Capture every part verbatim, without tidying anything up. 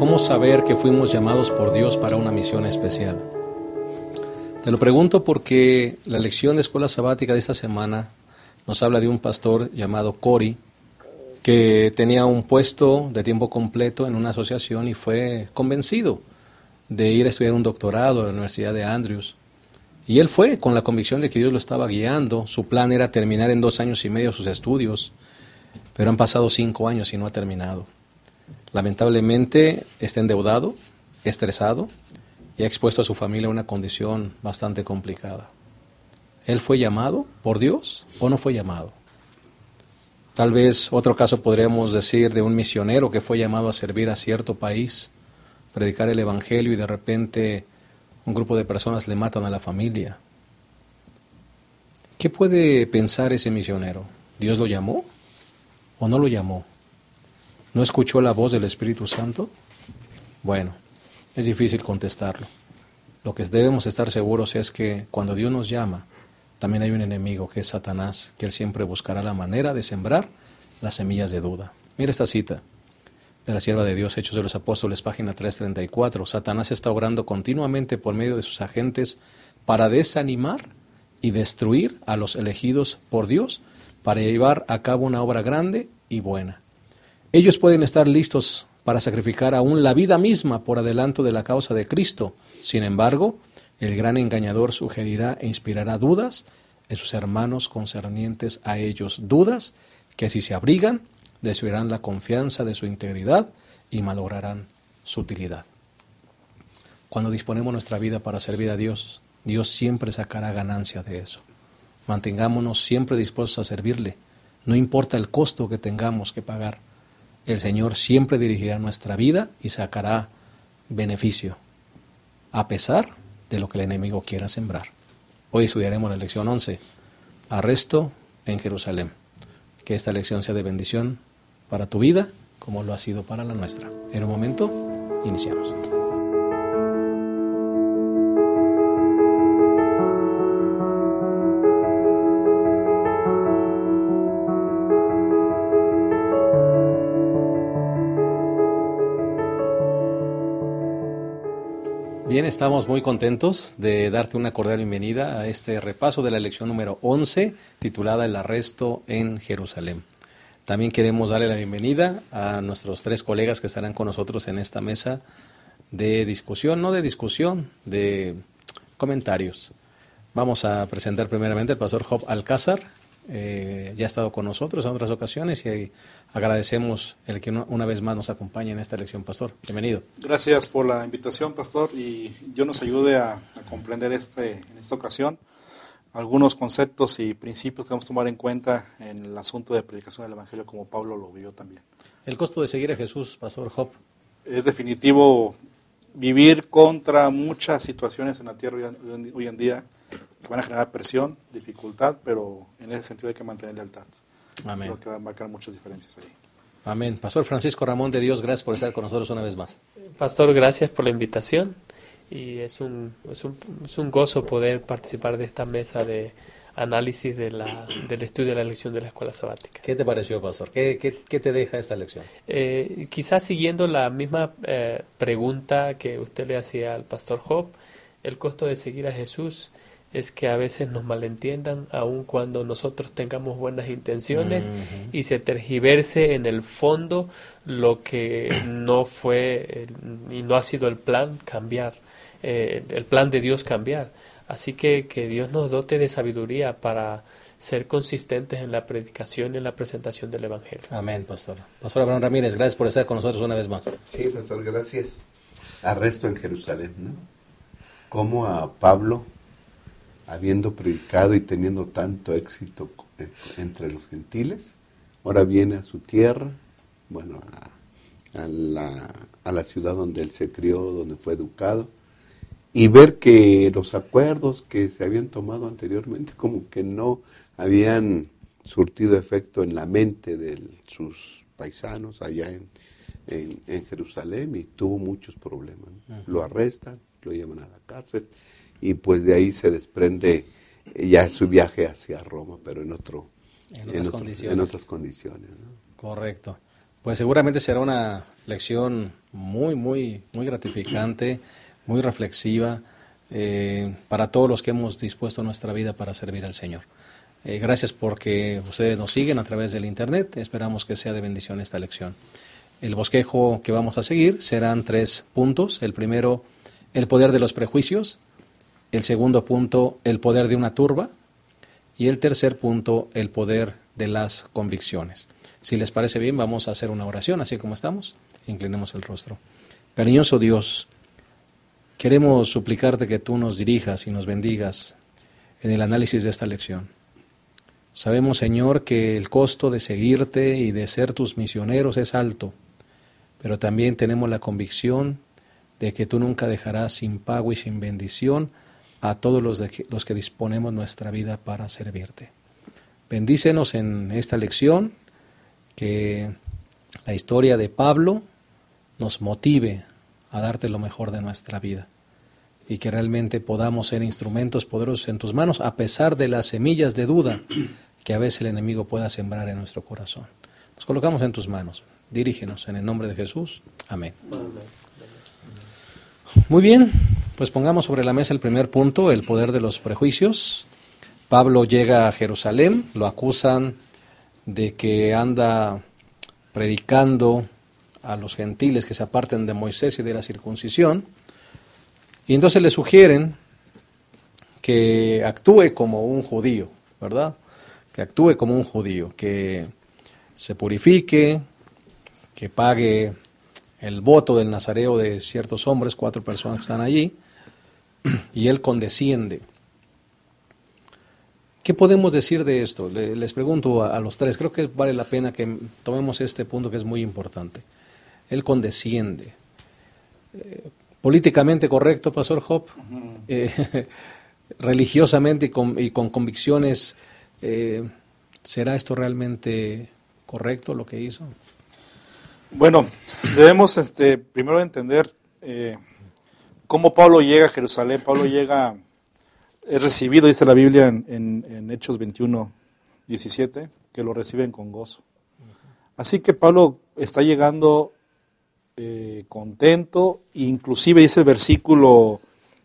¿Cómo saber que fuimos llamados por Dios para una misión especial? Te lo pregunto porque la lección de escuela sabática de esta semana nos habla de un pastor llamado Cory, que tenía un puesto de tiempo completo en una asociación y fue convencido de ir a estudiar un doctorado a la Universidad de Andrews. Y él fue con la convicción de que Dios lo estaba guiando. Su plan era terminar en dos años y medio sus estudios, pero han pasado cinco años y no ha terminado. Lamentablemente está endeudado, estresado y ha expuesto a su familia a una condición bastante complicada. ¿Él fue llamado por Dios o no fue llamado? Tal vez otro caso podríamos decir de un misionero que fue llamado a servir a cierto país, predicar el evangelio y de repente un grupo de personas le matan a la familia. ¿Qué puede pensar ese misionero? ¿Dios lo llamó o no lo llamó? ¿No escuchó la voz del Espíritu Santo? Bueno, es difícil contestarlo. Lo que debemos estar seguros es que cuando Dios nos llama, también hay un enemigo que es Satanás, que él siempre buscará la manera de sembrar las semillas de duda. Mira esta cita de la sierva de Dios, Hechos de los Apóstoles, página trescientos treinta y cuatro. Satanás está obrando continuamente por medio de sus agentes para desanimar y destruir a los elegidos por Dios, para llevar a cabo una obra grande y buena. Ellos pueden estar listos para sacrificar aún la vida misma por adelanto de la causa de Cristo. Sin embargo, el gran engañador sugerirá e inspirará dudas en sus hermanos concernientes a ellos, dudas que si se abrigan, destruirán la confianza de su integridad y malograrán su utilidad. Cuando disponemos nuestra vida para servir a Dios, Dios siempre sacará ganancia de eso. Mantengámonos siempre dispuestos a servirle, no importa el costo que tengamos que pagar. El Señor siempre dirigirá nuestra vida y sacará beneficio, a pesar de lo que el enemigo quiera sembrar. Hoy estudiaremos la lección once, arresto en Jerusalén. Que esta lección sea de bendición para tu vida, como lo ha sido para la nuestra. En un momento, iniciamos. Bien, estamos muy contentos de darte una cordial bienvenida a este repaso de la lección número once, titulada El arresto en Jerusalén. También queremos darle la bienvenida a nuestros tres colegas que estarán con nosotros en esta mesa de discusión, no de discusión, de comentarios. Vamos a presentar primeramente al pastor Job Alcázar. Eh, ya ha estado con nosotros en otras ocasiones y agradecemos el que una, una vez más nos acompañe en esta lección, pastor. Bienvenido. Gracias por la invitación, pastor, y Dios nos ayude a, a comprender este, en esta ocasión algunos conceptos y principios que vamos a tomar en cuenta en el asunto de predicación del Evangelio, como Pablo lo vio también. El costo de seguir a Jesús, pastor Job. Es definitivo vivir contra muchas situaciones en la tierra hoy, hoy en día que van a generar presión, dificultad, pero en ese sentido hay que mantener lealtad. Amén. Creo que va a marcar muchas diferencias ahí. Amén. Pastor Francisco Ramón de Dios, gracias por estar con nosotros una vez más. Pastor, gracias por la invitación y es un, es un, es un gozo poder participar de esta mesa de análisis de la, del estudio de la lección de la escuela sabática. ¿Qué te pareció, pastor? ¿Qué, qué, qué te deja esta lección? Eh, quizás siguiendo la misma eh, pregunta que usted le hacía al pastor Job, el costo de seguir a Jesús es que a veces nos malentiendan, aun cuando nosotros tengamos buenas intenciones, uh-huh. y se tergiverse en el fondo lo que no fue eh, y no ha sido el plan cambiar, eh, el plan de Dios cambiar. Así que que Dios nos dote de sabiduría para ser consistentes en la predicación y en la presentación del Evangelio. Amén, pastor. Pastor Abraham Ramírez, gracias por estar con nosotros una vez más. Sí, pastor, gracias. Arresto en Jerusalén, ¿no? Como a Pablo, habiendo predicado y teniendo tanto éxito entre los gentiles, ahora viene a su tierra, bueno, a, a, la, a la ciudad donde él se crió, donde fue educado, y ver que los acuerdos que se habían tomado anteriormente como que no habían surtido efecto en la mente de sus paisanos allá en, en, en Jerusalén, y tuvo muchos problemas, ¿no? Uh-huh. Lo arrestan, lo llevan a la cárcel, y pues de ahí se desprende ya su viaje hacia Roma, pero en otro en otras en otro, condiciones. En otras condiciones, ¿no? Correcto. Pues seguramente será una lección muy, muy, muy gratificante, muy reflexiva, eh, para todos los que hemos dispuesto nuestra vida para servir al Señor. Eh, gracias porque ustedes nos siguen a través del internet. Esperamos que sea de bendición esta lección. El bosquejo que vamos a seguir serán tres puntos. El primero, el poder de los prejuicios. El segundo punto, el poder de una turba. Y el tercer punto, el poder de las convicciones. Si les parece bien, vamos a hacer una oración, así como estamos. Inclinemos el rostro. Cariñoso Dios, queremos suplicarte que tú nos dirijas y nos bendigas en el análisis de esta lección. Sabemos, Señor, que el costo de seguirte y de ser tus misioneros es alto, pero también tenemos la convicción de que tú nunca dejarás sin pago y sin bendición a todos los, de que, los que disponemos nuestra vida para servirte. Bendícenos en esta lección, que la historia de Pablo nos motive a darte lo mejor de nuestra vida y que realmente podamos ser instrumentos poderosos en tus manos a pesar de las semillas de duda que a veces el enemigo pueda sembrar en nuestro corazón. Nos colocamos en tus manos. Dirígenos en el nombre de Jesús. Amén. Muy bien, pues pongamos sobre la mesa el primer punto, el poder de los prejuicios. Pablo llega a Jerusalén, lo acusan de que anda predicando a los gentiles que se aparten de Moisés y de la circuncisión, y entonces le sugieren que actúe como un judío, ¿verdad? Que actúe como un judío, que se purifique, que pague el voto del nazareo de ciertos hombres, cuatro personas que están allí, y él condesciende. ¿Qué podemos decir de esto? Les pregunto a, a los tres, creo que vale la pena que tomemos este punto que es muy importante. Él condesciende. Eh, políticamente correcto, Pastor Job, uh-huh. eh, religiosamente y con, y con convicciones, eh, ¿será esto realmente correcto lo que hizo? Bueno, debemos este, primero entender eh, cómo Pablo llega a Jerusalén. Pablo llega, es recibido, dice la Biblia en, en, en Hechos veintiuno, diecisiete, que lo reciben con gozo. Así que Pablo está llegando eh, contento, inclusive dice el versículo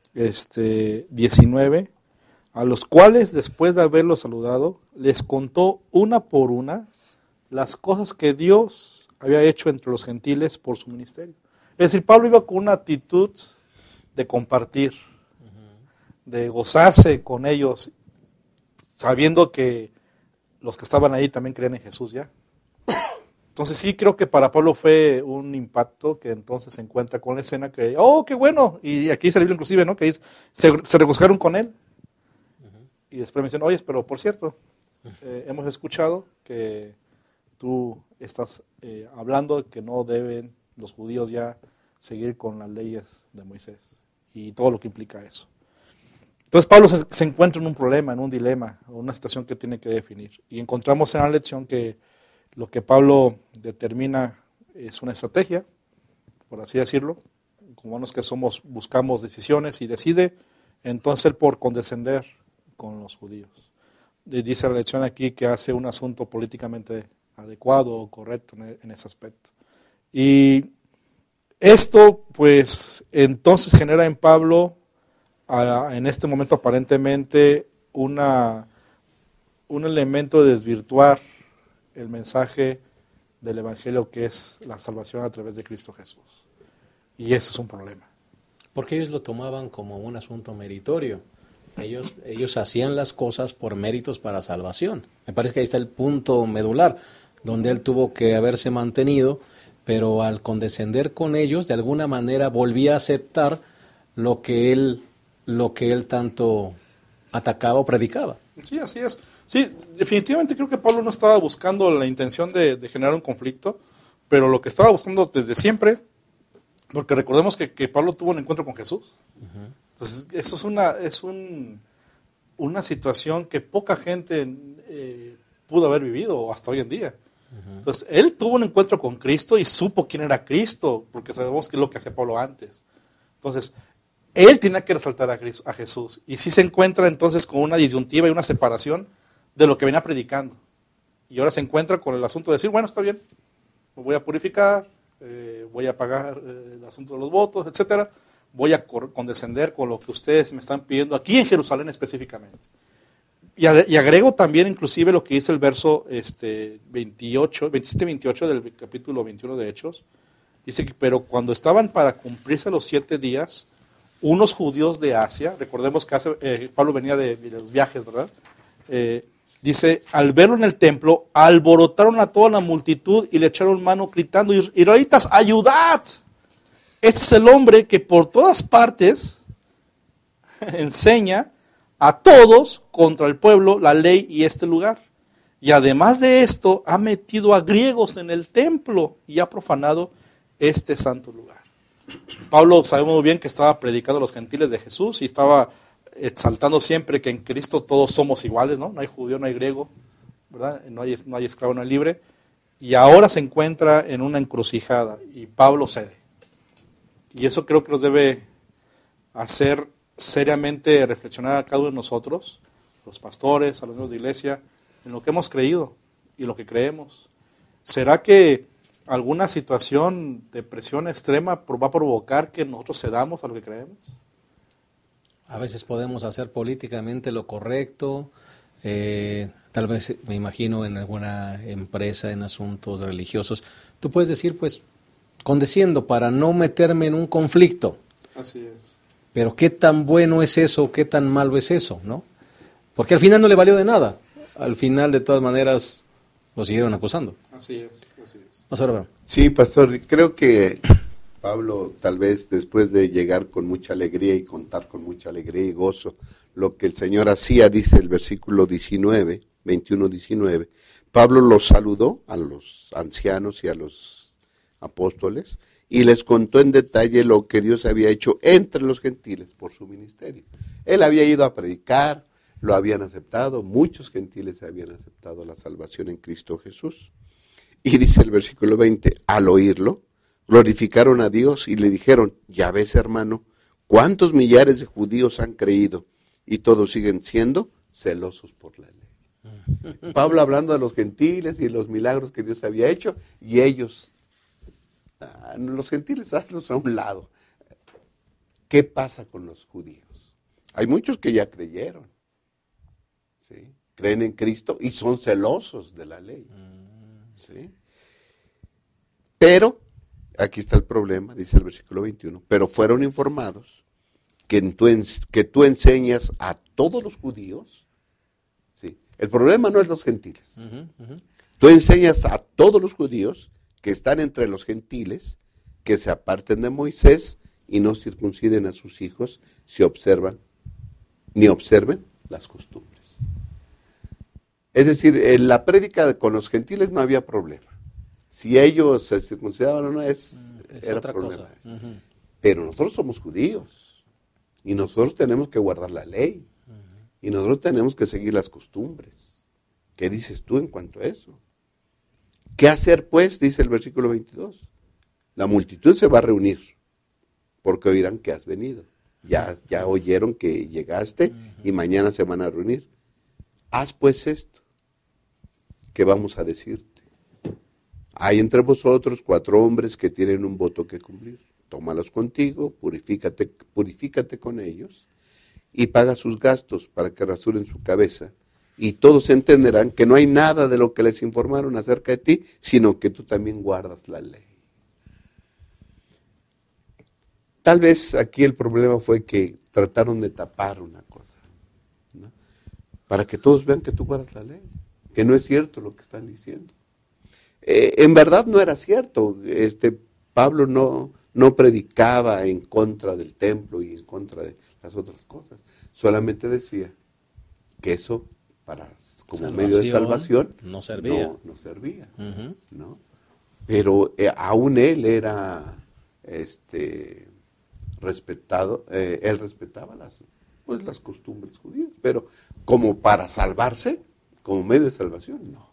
este, diecinueve, a los cuales después de haberlos saludado, les contó una por una las cosas que Dios había hecho entre los gentiles por su ministerio. Es decir, Pablo iba con una actitud de compartir, uh-huh. de gozarse con ellos, sabiendo que los que estaban ahí también creían en Jesús ya. Entonces sí creo que para Pablo fue un impacto que entonces se encuentra con la escena que, oh, qué bueno, y aquí dice la Biblia inclusive, ¿no? Que dice, se, se regocijaron con él. Uh-huh. Y después mencionó, oye, pero por cierto, eh, hemos escuchado que tú estás eh, hablando de que no deben los judíos ya seguir con las leyes de Moisés y todo lo que implica eso. Entonces Pablo se, se encuentra en un problema, en un dilema, en una situación que tiene que definir. Y encontramos en la lección que lo que Pablo determina es una estrategia, por así decirlo. Como humanos que somos, buscamos decisiones y decide entonces él por condescender con los judíos. Y dice la lección aquí que hace un asunto políticamente adecuado o correcto en ese aspecto. Y esto, pues, entonces genera en Pablo, a, en este momento aparentemente, una, un elemento de desvirtuar el mensaje del Evangelio, que es la salvación a través de Cristo Jesús. Y eso es un problema. Porque ellos lo tomaban como un asunto meritorio. Ellos, ellos hacían las cosas por méritos para salvación. Me parece que ahí está el punto medular, donde él tuvo que haberse mantenido, pero al condescender con ellos, de alguna manera volvía a aceptar lo que él, lo que él tanto atacaba o predicaba. Sí, así es. Sí, definitivamente creo que Pablo no estaba buscando la intención de, de generar un conflicto, pero lo que estaba buscando desde siempre, porque recordemos que, que Pablo tuvo un encuentro con Jesús. Uh-huh. Entonces, eso es una, es un, una situación que poca gente eh, pudo haber vivido hasta hoy en día. Uh-huh. Entonces, él tuvo un encuentro con Cristo y supo quién era Cristo, porque sabemos qué es lo que hacía Pablo antes. Entonces, él tenía que resaltar a, Cristo, a Jesús. Y sí se encuentra entonces con una disyuntiva y una separación de lo que venía predicando. Y ahora se encuentra con el asunto de decir, bueno, está bien, me voy a purificar, eh, voy a pagar eh, el asunto de los votos, etcétera, voy a condescender con lo que ustedes me están pidiendo aquí en Jerusalén específicamente. Y, y agrego también inclusive lo que dice el verso este, veintiocho, veintisiete veintiocho del capítulo veintiuno de Hechos. Dice que, pero cuando estaban para cumplirse los siete días, unos judíos de Asia, recordemos que hace, eh, Pablo venía de, de los viajes, ¿verdad? Eh, dice, al verlo en el templo, alborotaron a toda la multitud y le echaron mano gritando, israelitas, ayudad. Este es el hombre que por todas partes enseña a todos contra el pueblo la ley y este lugar. Y además de esto, ha metido a griegos en el templo y ha profanado este santo lugar. Pablo sabemos muy bien que estaba predicando a los gentiles de Jesús y estaba exaltando siempre que en Cristo todos somos iguales, ¿no? No hay judío, no hay griego, ¿verdad? No hay, no hay esclavo, no hay libre. Y ahora se encuentra en una encrucijada y Pablo cede. Y eso creo que nos debe hacer seriamente reflexionar a cada uno de nosotros, los pastores, a los miembros de iglesia, en lo que hemos creído y lo que creemos. ¿Será que alguna situación de presión extrema va a provocar que nosotros cedamos a lo que creemos? A veces podemos hacer políticamente lo correcto, eh, tal vez me imagino en alguna empresa, en asuntos religiosos. Tú puedes decir, pues, condesciendo para no meterme en un conflicto. Así es. Pero qué tan bueno es eso, qué tan malo es eso, ¿no? Porque al final no le valió de nada. Al final, de todas maneras, lo siguieron acusando. Así es, así es. Vamos a ver, bueno. Sí, pastor, creo que Pablo, tal vez después de llegar con mucha alegría y contar con mucha alegría y gozo lo que el Señor hacía, dice el versículo diecinueve, veintiuno diecinueve, Pablo los saludó a los ancianos y a los apóstoles y les contó en detalle lo que Dios había hecho entre los gentiles por su ministerio. Él había ido a predicar, lo habían aceptado, muchos gentiles habían aceptado la salvación en Cristo Jesús. Y dice el versículo veinte, al oírlo, glorificaron a Dios y le dijeron, ya ves, hermano, cuántos millares de judíos han creído y todos siguen siendo celosos por la ley. Pablo hablando de los gentiles y de los milagros que Dios había hecho y ellos, los gentiles, hazlos a un lado. ¿Qué pasa con los judíos? Hay muchos que ya creyeron, ¿sí? Creen en Cristo y son celosos de la ley, ¿sí? Pero aquí está el problema, dice el versículo veintiuno, pero fueron informados que tú, que tú enseñas a todos los judíos, ¿sí? El problema no es los gentiles. Uh-huh, uh-huh. Tú enseñas a todos los judíos que están entre los gentiles, que se aparten de Moisés y no circunciden a sus hijos si observan, ni observen las costumbres. Es decir, en la prédica con los gentiles no había problema. Si ellos se circuncidaban o no, es, es era otra problema. Cosa. Uh-huh. Pero nosotros somos judíos y nosotros tenemos que guardar la ley uh-huh. y nosotros tenemos que seguir las costumbres. ¿Qué dices tú en cuanto a eso? ¿Qué hacer pues? Dice el versículo veintidós. La multitud se va a reunir porque oirán que has venido. Ya, ya oyeron que llegaste uh-huh. y mañana se van a reunir. Haz pues esto que vamos a decirte. Hay entre vosotros cuatro hombres que tienen un voto que cumplir. Tómalos contigo, purifícate, purifícate con ellos y paga sus gastos para que rasuren su cabeza. Y todos entenderán que no hay nada de lo que les informaron acerca de ti, sino que tú también guardas la ley. Tal vez aquí el problema fue que trataron de tapar una cosa, ¿no? Para que todos vean que tú guardas la ley, que no es cierto lo que están diciendo. Eh, en verdad no era cierto. Este Pablo no, no predicaba en contra del templo y en contra de las otras cosas. Solamente decía que eso para como salvación, medio de salvación no servía. No, no servía, uh-huh. ¿no? Pero eh, aún él era este respetado, eh, él respetaba las, pues, las costumbres judías, pero como para salvarse, como medio de salvación, no.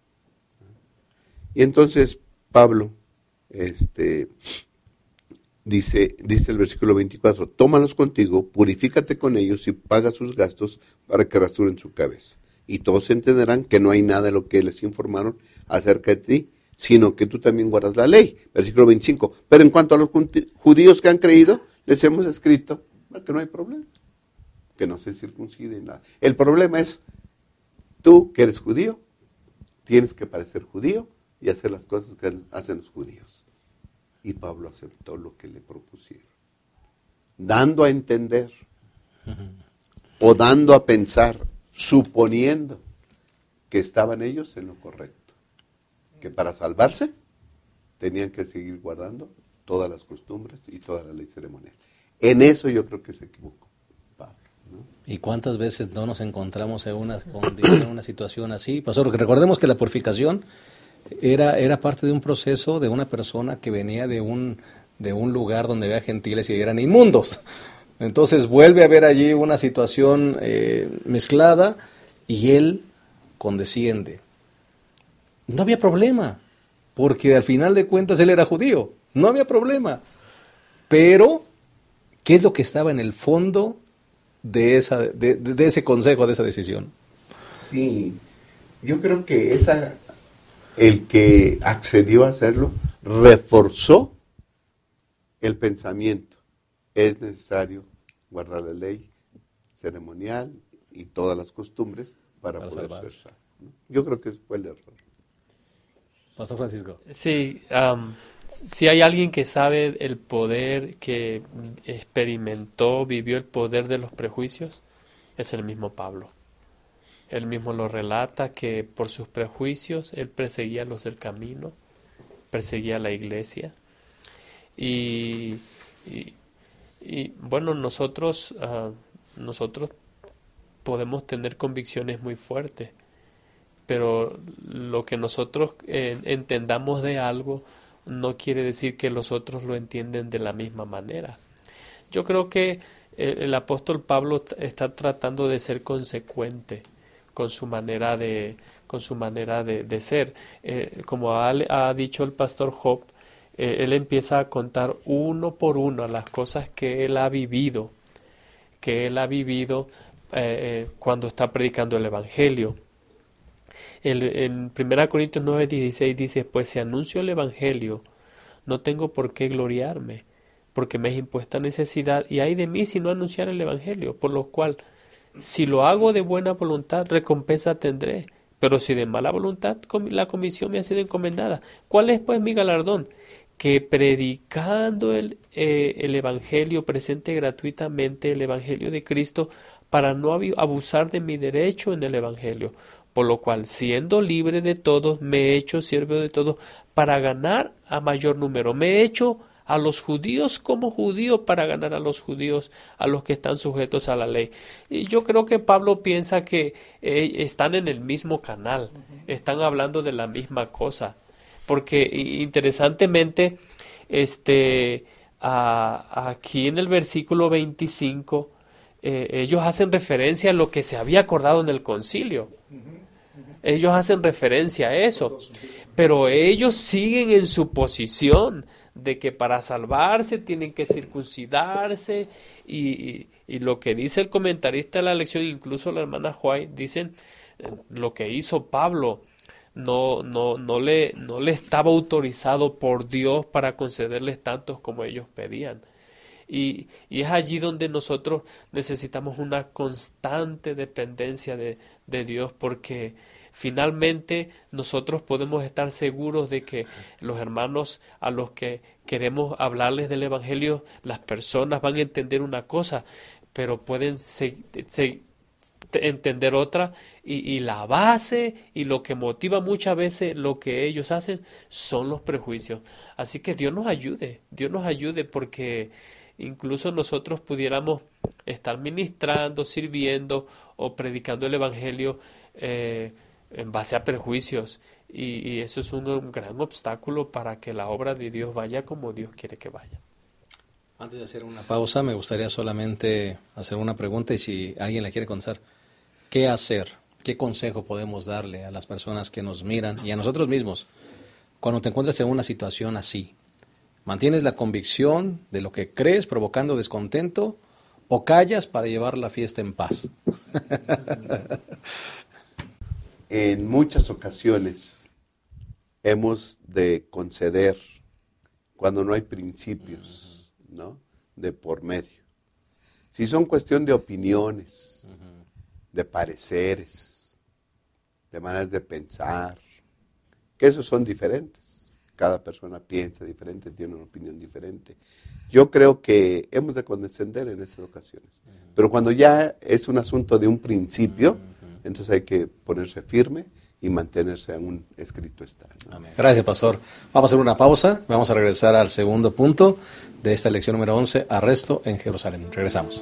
Y entonces Pablo este, dice, dice el versículo veinticuatro, tómalos contigo, purifícate con ellos y paga sus gastos para que rasuren su cabeza. Y todos entenderán que no hay nada de lo que les informaron acerca de ti, sino que tú también guardas la ley. Versículo veinticinco. Pero en cuanto a los judíos que han creído, les hemos escrito que no hay problema, que no se circunciden nada. El problema es, tú que eres judío, tienes que parecer judío y hacer las cosas que hacen los judíos. Y Pablo aceptó lo que le propusieron, dando a entender, o dando a pensar, suponiendo que estaban ellos en lo correcto, que para salvarse tenían que seguir guardando todas las costumbres y toda la ley ceremonial. En eso yo creo que se equivocó Pablo, ¿no? ¿Y cuántas veces no nos encontramos en una, en una situación así? Pastor, recordemos que la purificación era, era parte de un proceso de una persona que venía de un, de un lugar donde había gentiles y eran inmundos. Entonces vuelve a haber allí una situación eh, mezclada y él condesciende. No había problema, porque al final de cuentas él era judío, no había problema. Pero, ¿qué es lo que estaba en el fondo de, esa, de, de, de ese consejo, de esa decisión? Sí, yo creo que esa, el que accedió a hacerlo reforzó el pensamiento. Es necesario guardar la ley ceremonial y todas las costumbres para, para poder salvarse. Ser salvo. Yo creo que fue el error. Pastor Francisco. Sí, um, si hay alguien que sabe el poder, que experimentó, vivió el poder de los prejuicios, es el mismo Pablo. Él mismo lo relata, que por sus prejuicios él perseguía a los del camino, perseguía a la iglesia. Y, y, y bueno, nosotros, uh, nosotros podemos tener convicciones muy fuertes, pero lo que nosotros eh, entendamos de algo no quiere decir que los otros lo entienden de la misma manera. Yo creo que el, el apóstol Pablo está tratando de ser consecuente con su manera de, con su manera de, de ser. Eh, como ha, ha dicho el pastor Job, eh, él empieza a contar uno por uno las cosas que él ha vivido, que él ha vivido eh, cuando está predicando el Evangelio. El, en primera Corintios nueve dieciséis dice, pues si anuncio el Evangelio, no tengo por qué gloriarme, porque me es impuesta necesidad, y ay de mí si no anunciar el Evangelio, por lo cual, si lo hago de buena voluntad, recompensa tendré, pero si de mala voluntad, la comisión me ha sido encomendada. ¿Cuál es pues mi galardón? Que predicando el, eh, el Evangelio, presente gratuitamente el Evangelio de Cristo, para no abusar de mi derecho en el Evangelio. Por lo cual, siendo libre de todos, me he hecho siervo de todos para ganar a mayor número. Me he hecho a los judíos como judío para ganar a los judíos, a los que están sujetos a la ley. Y yo creo que Pablo piensa que eh, están en el mismo canal, están hablando de la misma cosa. Porque interesantemente, este, a, aquí en el versículo veinticinco, eh, ellos hacen referencia a lo que se había acordado en el concilio. Ellos hacen referencia a eso, pero ellos siguen en su posición de que para salvarse tienen que circuncidarse y, y, y lo que dice el comentarista de la lección, incluso la hermana White, dicen lo que hizo Pablo no, no, no, le, no le estaba autorizado por Dios para concederles tantos como ellos pedían. Y, y es allí donde nosotros necesitamos una constante dependencia de, de Dios, porque finalmente nosotros podemos estar seguros de que los hermanos a los que queremos hablarles del Evangelio, las personas van a entender una cosa, pero pueden se, se, entender otra, y, y la base y lo que motiva muchas veces lo que ellos hacen son los prejuicios. Así que Dios nos ayude, Dios nos ayude, porque incluso nosotros pudiéramos estar ministrando, sirviendo o predicando el Evangelio eh, en base a prejuicios, y, y eso es un, un gran obstáculo para que la obra de Dios vaya como Dios quiere que vaya. Antes de hacer una pausa, me gustaría solamente hacer una pregunta, y si alguien la quiere contestar, ¿qué hacer? ¿Qué consejo podemos darle a las personas que nos miran y a nosotros mismos cuando te encuentras en una situación así? ¿Mantienes la convicción de lo que crees provocando descontento o callas para llevar la fiesta en paz? En muchas ocasiones hemos de conceder cuando no hay principios, ¿no?, de por medio. Si son cuestión de opiniones, de pareceres, de maneras de pensar, que esos son diferentes. Cada persona piensa diferente, tiene una opinión diferente. Yo creo que hemos de condescender en esas ocasiones. Pero cuando ya es un asunto de un principio, entonces hay que ponerse firme y mantenerse en un escrito está, ¿no? Amén. Gracias, pastor. Vamos a hacer una pausa. Vamos a regresar al segundo punto de esta lección número once, arresto en Jerusalén. Regresamos.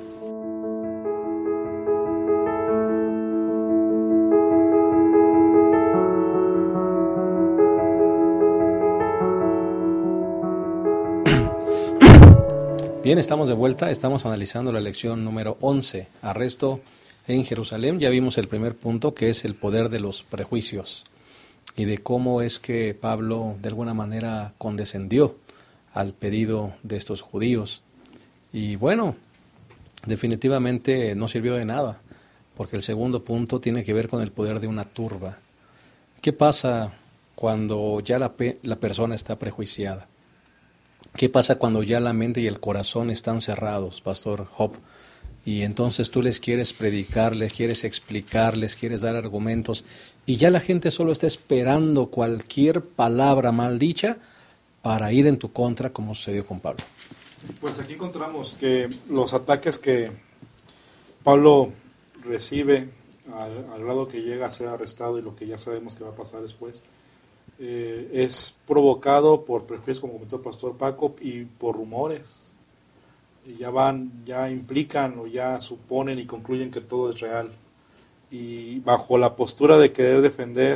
Bien, estamos de vuelta, estamos analizando la lección número once, arresto en Jerusalén. Ya vimos el primer punto, que es el poder de los prejuicios y de cómo es que Pablo de alguna manera condescendió al pedido de estos judíos. Y bueno, definitivamente no sirvió de nada, porque el segundo punto tiene que ver con el poder de una turba. ¿Qué pasa cuando ya la, pe- la persona está prejuiciada? ¿Qué pasa cuando ya la mente y el corazón están cerrados, Pastor Job? Y entonces tú les quieres predicar, les quieres explicar, les quieres dar argumentos, y ya la gente solo está esperando cualquier palabra mal dicha para ir en tu contra, como sucedió con Pablo. Pues aquí encontramos que los ataques que Pablo recibe al, al grado que llega a ser arrestado y lo que ya sabemos que va a pasar después, Eh, es provocado por prejuicios, como comentó el pastor Paco, y por rumores. Y ya van, ya implican o ya suponen y concluyen que todo es real. Y bajo la postura de querer defender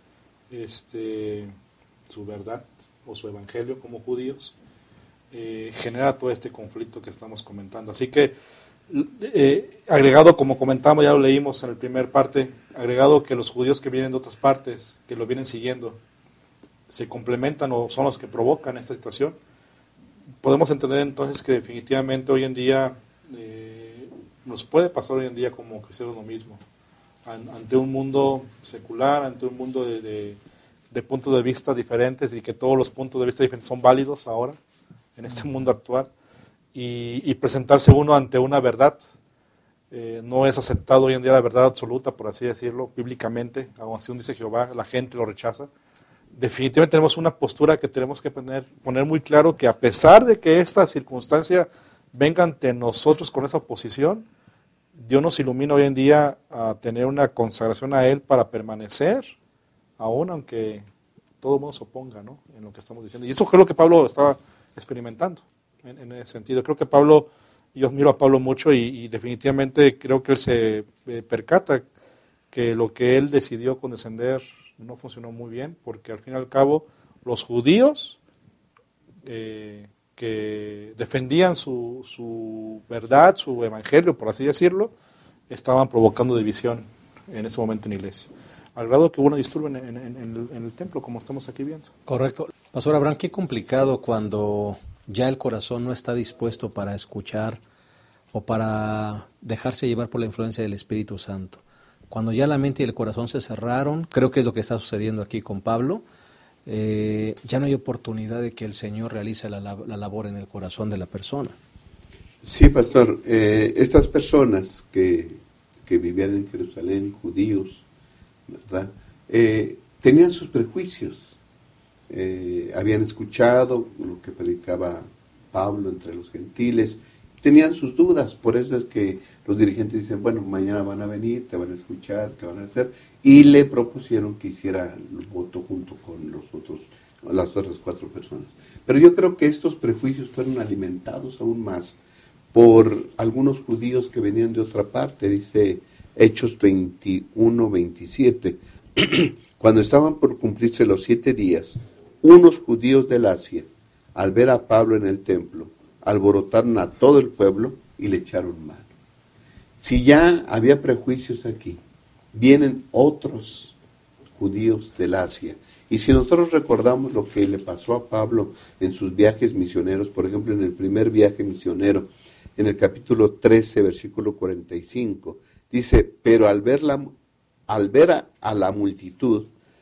este, su verdad o su evangelio como judíos, eh, genera todo este conflicto que estamos comentando. Así que, eh, agregado, como comentamos, ya lo leímos en la primera parte, agregado que los judíos que vienen de otras partes, que lo vienen siguiendo, se complementan o son los que provocan esta situación, podemos entender entonces que definitivamente hoy en día eh, nos puede pasar hoy en día como cristianos lo mismo, An, ante un mundo secular, ante un mundo de, de, de puntos de vista diferentes, y que todos los puntos de vista diferentes son válidos ahora, en este mundo actual, y, y presentarse uno ante una verdad. Eh, no es aceptado hoy en día la verdad absoluta, por así decirlo, bíblicamente, aún así dice Jehová, la gente lo rechaza. Definitivamente tenemos una postura que tenemos que poner, poner muy claro, que a pesar de que esta circunstancia venga ante nosotros con esa oposición, Dios nos ilumina hoy en día a tener una consagración a Él para permanecer, aún aunque todo el mundo se oponga, ¿no?, en lo que estamos diciendo. Y eso fue lo que Pablo estaba experimentando en, en ese sentido. Creo que Pablo, yo admiro a Pablo mucho, y, y definitivamente creo que él se eh, percata que lo que él decidió condescender no funcionó muy bien, porque al fin y al cabo los judíos eh, que defendían su, su verdad, su evangelio, por así decirlo, estaban provocando división en ese momento en la iglesia, al grado que hubo una disturbio en, en, en, el, en el templo, como estamos aquí viendo. Correcto. Pastor Abraham, qué complicado cuando ya el corazón no está dispuesto para escuchar o para dejarse llevar por la influencia del Espíritu Santo. Cuando ya la mente y el corazón se cerraron, creo que es lo que está sucediendo aquí con Pablo, eh, ya no hay oportunidad de que el Señor realice la, la labor en el corazón de la persona. Sí, pastor, eh, estas personas que, que vivían en Jerusalén, judíos, ¿verdad?, eh, tenían sus prejuicios, eh, habían escuchado lo que predicaba Pablo entre los gentiles, tenían sus dudas, por eso es que los dirigentes dicen, bueno, mañana van a venir, te van a escuchar, ¿qué van a hacer? Y le propusieron que hiciera el voto junto con los otros, las otras cuatro personas. Pero yo creo que estos prejuicios fueron alimentados aún más por algunos judíos que venían de otra parte, dice Hechos veintiuno, veintisiete. Cuando estaban por cumplirse los siete días, unos judíos del Asia, al ver a Pablo en el templo, alborotaron a todo el pueblo y le echaron mano. Si ya había prejuicios aquí, vienen otros judíos del Asia. Y si nosotros recordamos lo que le pasó a Pablo en sus viajes misioneros, por ejemplo, en el primer viaje misionero, en el capítulo trece, versículo cuarenta y cinco, dice, pero al ver, la, al ver a, a la multitud,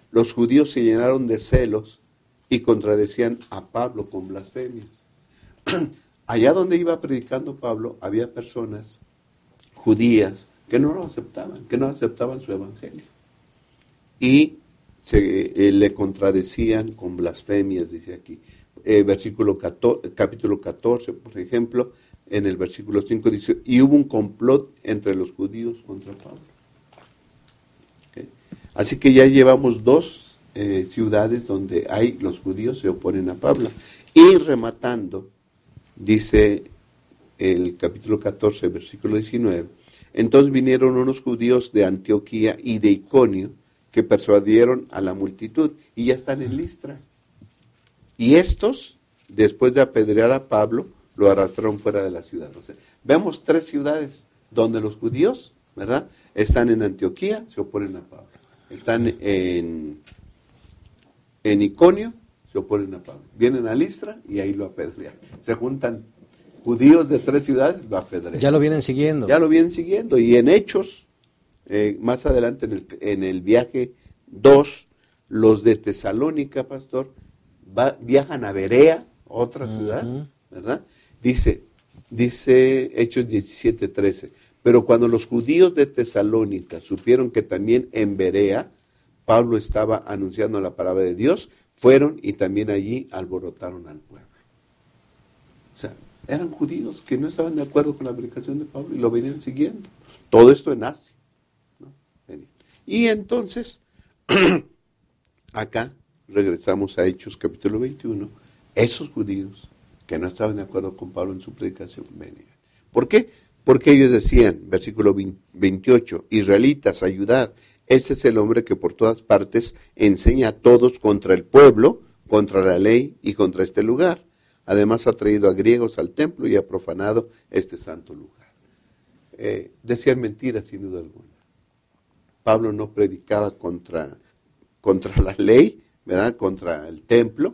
los judíos se llenaron de celos y contradecían a Pablo con blasfemias. Allá donde iba predicando Pablo, había personas judías que no lo aceptaban, que no aceptaban su evangelio. Y se, eh, le contradecían con blasfemias, dice aquí. Eh, versículo catorce, capítulo catorce, por ejemplo, en el versículo cinco dice, y hubo un complot entre los judíos contra Pablo. ¿Okay? Así que ya llevamos dos eh, ciudades donde hay los judíos se oponen a Pablo. Y rematando, dice el capítulo catorce, versículo diecinueve, entonces vinieron unos judíos de Antioquía y de Iconio que persuadieron a la multitud y ya están en Listra. Y estos, después de apedrear a Pablo, lo arrastraron fuera de la ciudad. O sea, vemos tres ciudades donde los judíos, ¿verdad?, están en Antioquía, se oponen a Pablo. Están en, en Iconio, se oponen a Pablo. Vienen a Listra y ahí lo apedrean. Se juntan judíos de tres ciudades, lo apedrean. Ya lo vienen siguiendo. Ya lo vienen siguiendo. Y en Hechos, eh, más adelante en el, en el viaje dos, los de Tesalónica, pastor, va, viajan a Berea, otra ciudad, uh-huh. ¿verdad? Dice, dice Hechos diecisiete trece, pero cuando los judíos de Tesalónica supieron que también en Berea Pablo estaba anunciando la palabra de Dios, fueron y también allí alborotaron al pueblo. O sea, eran judíos que no estaban de acuerdo con la predicación de Pablo y lo venían siguiendo. Todo esto en Asia, ¿no? Y entonces, acá regresamos a Hechos capítulo veintiuno, esos judíos que no estaban de acuerdo con Pablo en su predicación venían. ¿Por qué? Porque ellos decían, versículo veintiocho, israelitas, ayudad, ese es el hombre que por todas partes enseña a todos contra el pueblo, contra la ley y contra este lugar. Además ha traído a griegos al templo y ha profanado este santo lugar. Eh, decían mentiras sin duda alguna. Pablo no predicaba contra, contra la ley, ¿verdad?, contra el templo,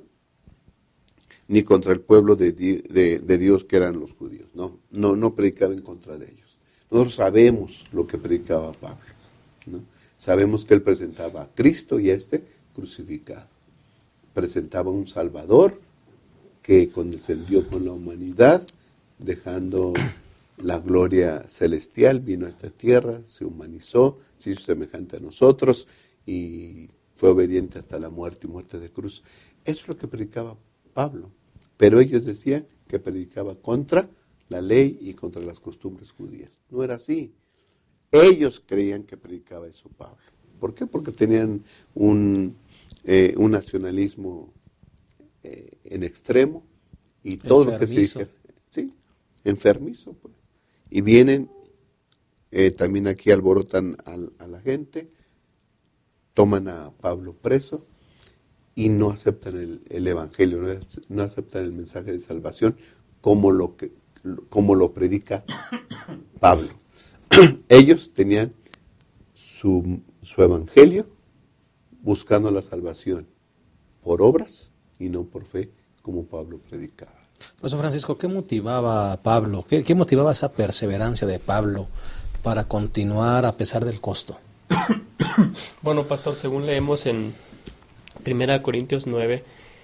ni contra el pueblo de, de, de Dios que eran los judíos. No, no, no predicaba en contra de ellos. Nosotros sabemos lo que predicaba Pablo, ¿no? Sabemos que él presentaba a Cristo y a este crucificado. Presentaba un Salvador que condescendió con la humanidad, dejando la gloria celestial, vino a esta tierra, se humanizó, se hizo semejante a nosotros y fue obediente hasta la muerte y muerte de cruz. Eso es lo que predicaba Pablo, pero ellos decían que predicaba contra la ley y contra las costumbres judías. No era así. Ellos creían que predicaba eso Pablo. ¿Por qué? Porque tenían un, eh, un nacionalismo eh, en extremo y todo enfermizo. Lo que se dijera, sí, enfermizo, pues. Y vienen, eh, también aquí alborotan a, a la gente, toman a Pablo preso y no aceptan el, el evangelio, no, no aceptan el mensaje de salvación como lo que como lo predica Pablo. Ellos tenían su, su evangelio buscando la salvación por obras y no por fe, como Pablo predicaba. Pastor Francisco, ¿qué motivaba a Pablo? ¿Qué, qué motivaba esa perseverancia de Pablo para continuar a pesar del costo? Bueno, pastor, según leemos en primera Corintios nueve,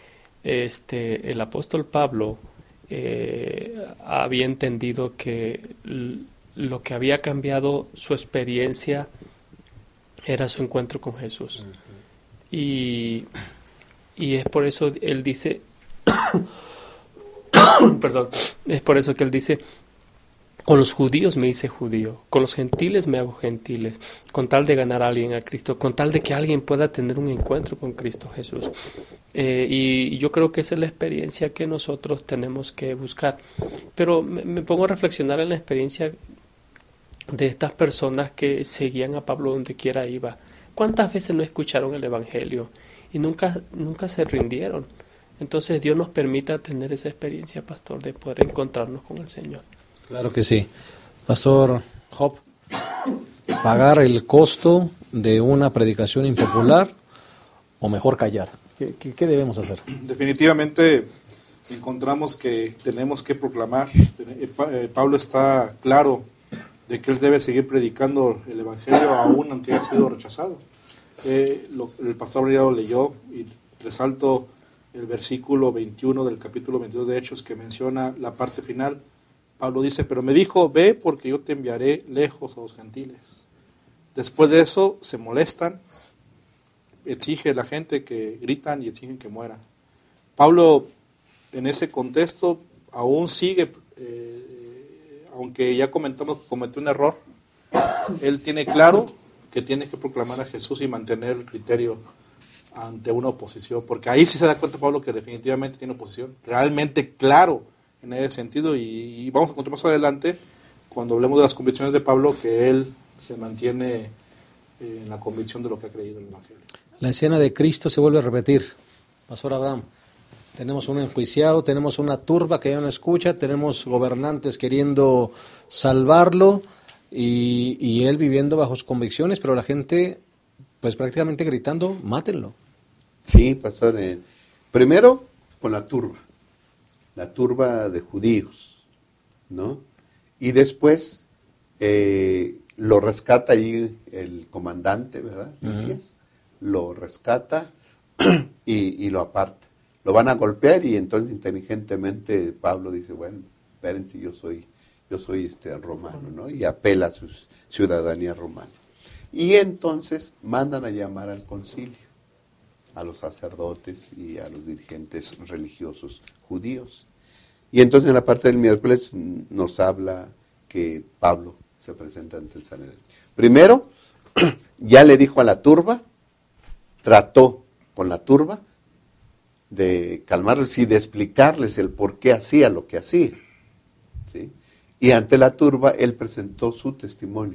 este, el apóstol Pablo eh, había entendido que l- lo que había cambiado su experiencia era su encuentro con Jesús. Uh-huh. Y, y es por eso él dice, perdón, es por eso que él dice, con los judíos me hice judío, con los gentiles me hago gentiles, con tal de ganar a alguien a Cristo, con tal de que alguien pueda tener un encuentro con Cristo Jesús. Eh, y yo creo que esa es la experiencia que nosotros tenemos que buscar. Pero me, me pongo a reflexionar en la experiencia de estas personas que seguían a Pablo donde quiera iba. ¿Cuántas veces no escucharon el Evangelio y nunca, nunca se rindieron? Entonces Dios nos permita tener esa experiencia, pastor, de poder encontrarnos con el Señor. Claro que sí. Pastor Job, ¿pagar el costo de una predicación impopular o mejor callar? ¿Qué, qué, qué debemos hacer? Definitivamente encontramos que tenemos que proclamar. Pablo está claro de que él debe seguir predicando el Evangelio aún aunque haya sido rechazado. eh, lo, el pastor ya lo leyó y resalto el versículo veintiuno del capítulo veintidós de Hechos que menciona la parte final. Pablo dice, pero me dijo, ve porque yo te enviaré lejos a los gentiles. Después de eso se molestan, exige la gente que gritan y exigen que muera. Pablo en ese contexto aún sigue, eh, aunque ya comentamos que cometió un error, él tiene claro que tiene que proclamar a Jesús y mantener el criterio ante una oposición, porque ahí sí se da cuenta Pablo que definitivamente tiene oposición, realmente claro en ese sentido, y, y vamos a encontrar más adelante, cuando hablemos de las convicciones de Pablo, que él se mantiene eh, en la convicción de lo que ha creído en el Evangelio. La escena de Cristo se vuelve a repetir, Pastor Abraham. Tenemos un enjuiciado, tenemos una turba que ya no escucha, tenemos gobernantes queriendo salvarlo, y, y él viviendo bajo sus convicciones, pero la gente pues prácticamente gritando, mátenlo. Sí, pastor. Eh, primero con la turba, la turba de judíos, ¿no? Y después eh, lo rescata ahí el comandante, ¿verdad? Lisias, uh-huh. Lo rescata y, y lo aparta. Lo van a golpear y entonces inteligentemente Pablo dice, bueno, espérense, yo soy, yo soy este romano, ¿no? Y apela a su ciudadanía romana. Y entonces mandan a llamar al concilio, a los sacerdotes y a los dirigentes religiosos judíos. Y entonces en la parte del miércoles nos habla que Pablo se presenta ante el Sanedrín. Primero, ya le dijo a la turba, trató con la turba de calmarlos y de explicarles el por qué hacía lo que hacía, ¿sí? Y ante la turba él presentó su testimonio.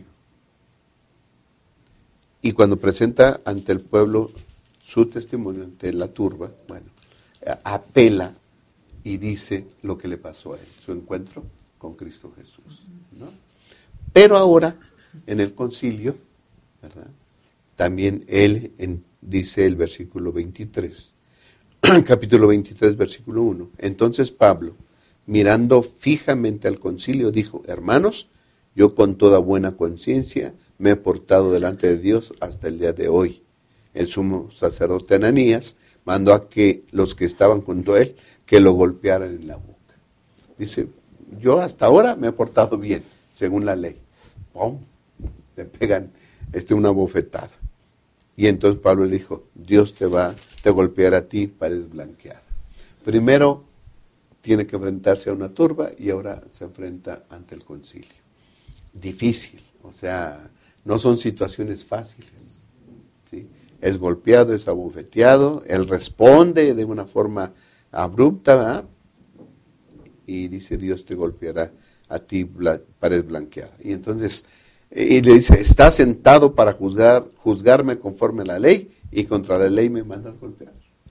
Y cuando presenta ante el pueblo su testimonio, ante la turba, bueno, apela y dice lo que le pasó a él, su encuentro con Cristo Jesús, ¿no? Pero ahora, en el concilio, ¿verdad? También él en, dice el versículo veintitrés, capítulo veintitrés, versículo uno. Entonces Pablo, mirando fijamente al concilio, dijo, hermanos, yo con toda buena conciencia me he portado delante de Dios hasta el día de hoy. El sumo sacerdote Ananías mandó a que los que estaban junto a él, que lo golpearan en la boca. Dice, yo hasta ahora me he portado bien, según la ley. ¡Pum! Le pegan este, una bofetada. Y entonces Pablo le dijo, Dios te va, te golpeará a ti, pared blanqueada. Primero tiene que enfrentarse a una turba y ahora se enfrenta ante el concilio. Difícil, o sea, no son situaciones fáciles, ¿sí? Es golpeado, es abofeteado, él responde de una forma abrupta, ¿verdad? Y dice, Dios te golpeará a ti, bla, pared blanqueada. Y entonces, y le dice, estás sentado para juzgar, juzgarme conforme a la ley, y contra la ley me mandas golpear.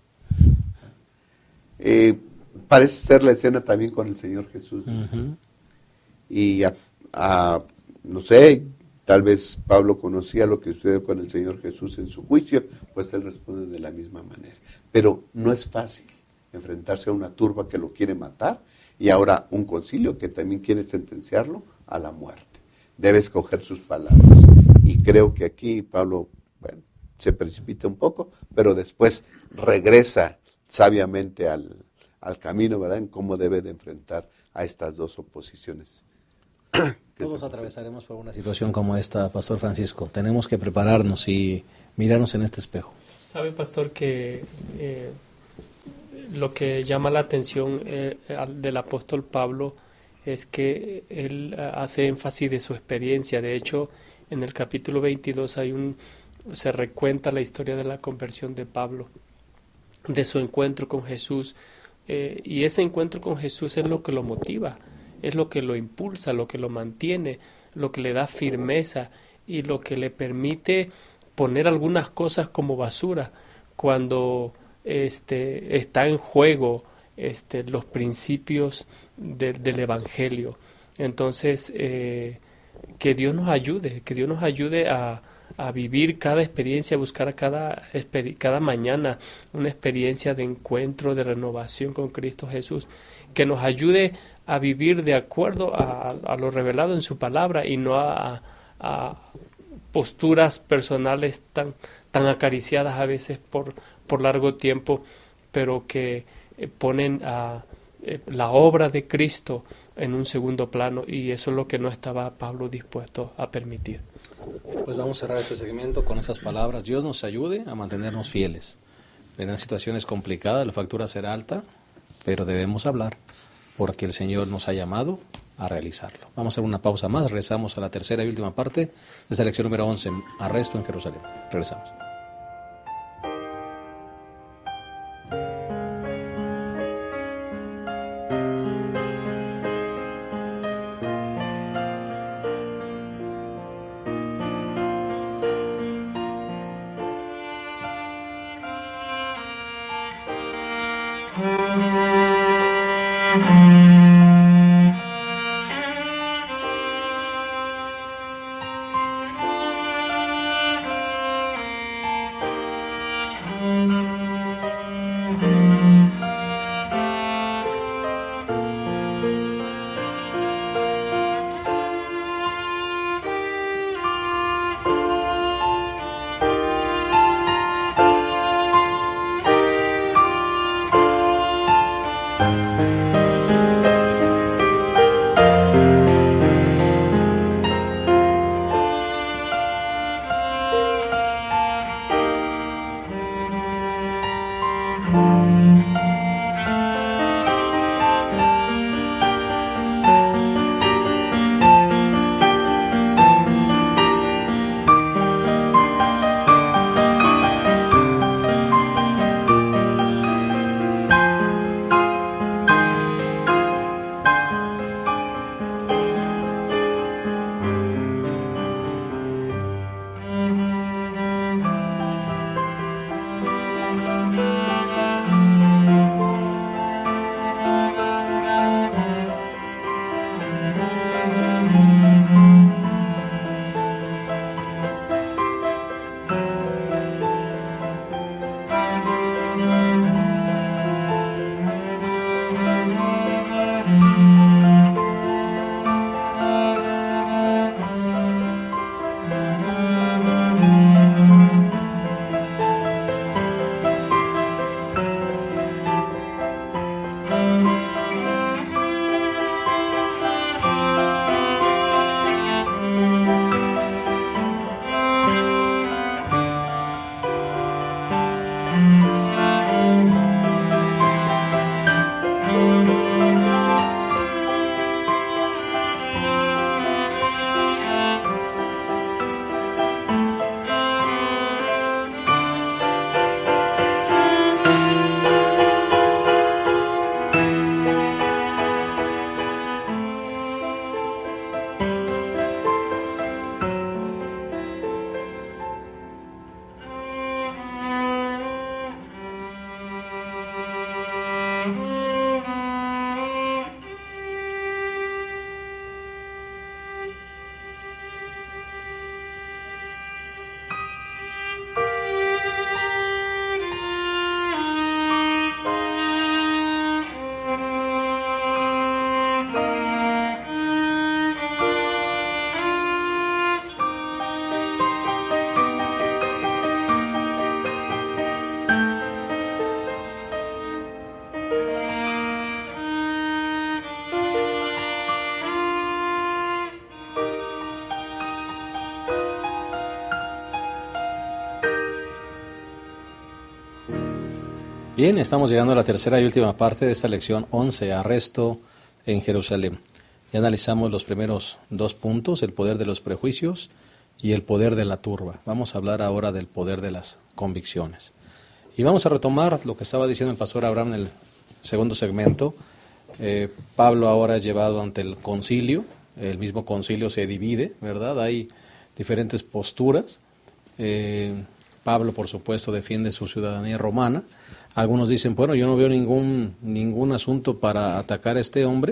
Eh, parece ser la escena también con el Señor Jesús. Uh-huh. Y a, a, no sé, tal vez Pablo conocía lo que sucedió con el Señor Jesús en su juicio, pues él responde de la misma manera. Pero no es fácil enfrentarse a una turba que lo quiere matar y ahora un concilio que también quiere sentenciarlo a la muerte. Debe escoger sus palabras. Y creo que aquí Pablo, bueno, se precipita un poco, pero después regresa sabiamente al, al camino, ¿verdad?, en cómo debe de enfrentar a estas dos oposiciones. Todos atravesaremos por una situación como esta, Pastor Francisco. Tenemos que prepararnos y mirarnos en este espejo. ¿Sabe, Pastor, que eh, lo que llama la atención eh, del apóstol Pablo es que él hace énfasis de su experiencia? De hecho, en el capítulo veintidós hay un, se recuenta la historia de la conversión de Pablo, de su encuentro con Jesús, eh, y ese encuentro con Jesús es lo que lo motiva, es lo que lo impulsa, lo que lo mantiene, lo que le da firmeza y lo que le permite poner algunas cosas como basura cuando este, está en juego este, los principios de, del Evangelio. Entonces, eh, que Dios nos ayude, que Dios nos ayude a, a vivir cada experiencia, a buscar a cada, cada mañana una experiencia de encuentro, de renovación con Cristo Jesús, que nos ayude a vivir de acuerdo a, a lo revelado en su palabra y no a, a posturas personales tan, tan acariciadas a veces por, por largo tiempo, pero que eh, ponen a eh, la obra de Cristo en un segundo plano, y eso es lo que no estaba Pablo dispuesto a permitir. Pues vamos a cerrar este segmento con esas palabras. Dios nos ayude a mantenernos fieles. Vendrán situaciones complicadas, la factura será alta, pero debemos hablar porque el Señor nos ha llamado a realizarlo. Vamos a hacer una pausa más, regresamos a la tercera y última parte de esta lección número once, Arresto en Jerusalén. Regresamos. Bien, estamos llegando a la tercera y última parte de esta lección once, Arresto en Jerusalén. Ya analizamos los primeros dos puntos, el poder de los prejuicios y el poder de la turba. Vamos a hablar ahora del poder de las convicciones. Y vamos a retomar lo que estaba diciendo el pastor Abraham en el segundo segmento. Eh, Pablo ahora es llevado ante el concilio, el mismo concilio se divide, ¿verdad? Hay diferentes posturas. Eh, Pablo, por supuesto, defiende su ciudadanía romana. Algunos dicen, bueno, yo no veo ningún, ningún asunto para atacar a este hombre,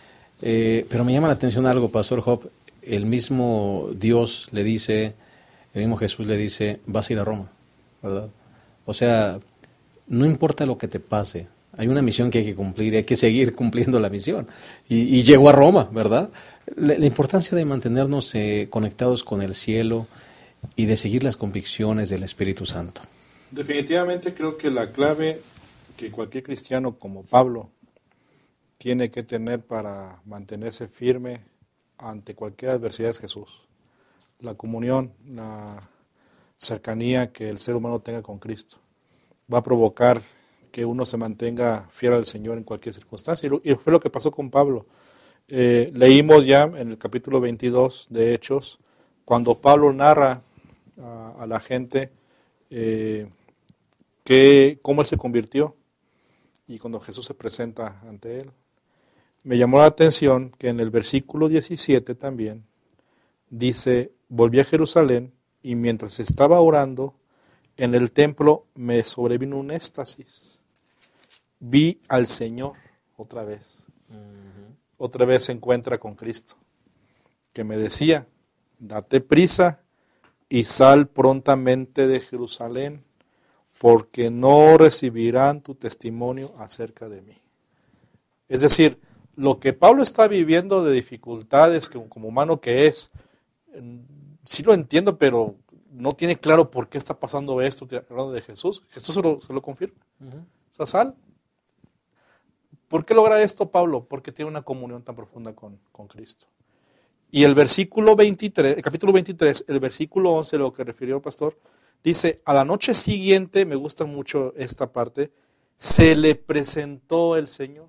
eh, pero me llama la atención algo, Pastor Job. El mismo Dios le dice, el mismo Jesús le dice, vas a ir a Roma, ¿verdad? O sea, no importa lo que te pase, hay una misión que hay que cumplir y hay que seguir cumpliendo la misión. Y, y llegó a Roma, ¿verdad? La, la importancia de mantenernos eh, conectados con el cielo y de seguir las convicciones del Espíritu Santo. Definitivamente creo que la clave que cualquier cristiano como Pablo tiene que tener para mantenerse firme ante cualquier adversidad es Jesús. La comunión, la cercanía que el ser humano tenga con Cristo va a provocar que uno se mantenga fiel al Señor en cualquier circunstancia. Y fue lo que pasó con Pablo. Eh, leímos ya en el capítulo veintidós de Hechos, cuando Pablo narra a, a la gente eh, que, cómo él se convirtió y cuando Jesús se presenta ante él. Me llamó la atención que en el versículo diecisiete también dice, volví a Jerusalén y mientras estaba orando en el templo me sobrevino un éxtasis. Vi al Señor otra vez. Uh-huh. Otra vez se encuentra con Cristo, que me decía, date prisa y sal prontamente de Jerusalén, porque no recibirán tu testimonio acerca de mí. Es decir, lo que Pablo está viviendo de dificultades que como humano que es, sí lo entiendo, pero no tiene claro por qué está pasando esto, hablando de Jesús. Jesús se lo, se lo confirma. Uh-huh. O sea, sal. ¿Por qué logra esto Pablo? Porque tiene una comunión tan profunda con, con Cristo. Y el versículo veintitrés, el capítulo veintitrés, el versículo once, lo que refirió el pastor, dice, a la noche siguiente, me gusta mucho esta parte, se le presentó el Señor.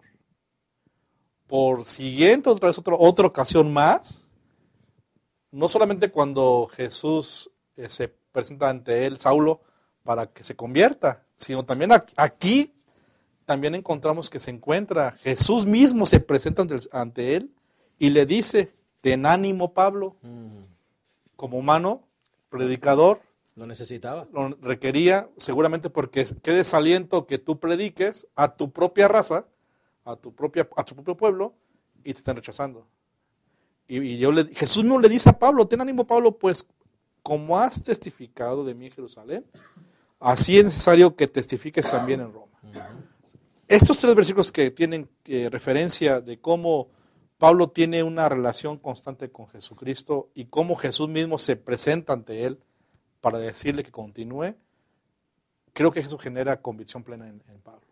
Por siguiente, otra vez, otra, otra ocasión más, no solamente cuando Jesús eh, se presenta ante él, Saulo, para que se convierta, sino también aquí, también encontramos que se encuentra, Jesús mismo se presenta ante, ante él y le dice, ten ánimo Pablo, mm. como humano, predicador. Lo necesitaba. Lo requería, seguramente porque qué desaliento que tú prediques a tu propia raza, a tu, propia, a tu propio pueblo, y te están rechazando. Y, y yo le, Jesús mismo le dice a Pablo, ten ánimo Pablo, pues como has testificado de mí en Jerusalén, así es necesario que testifiques también en Roma. Uh-huh. Estos tres versículos que tienen eh, referencia de cómo Pablo tiene una relación constante con Jesucristo y cómo Jesús mismo se presenta ante él para decirle que continúe, creo que eso genera convicción plena en, en Pablo.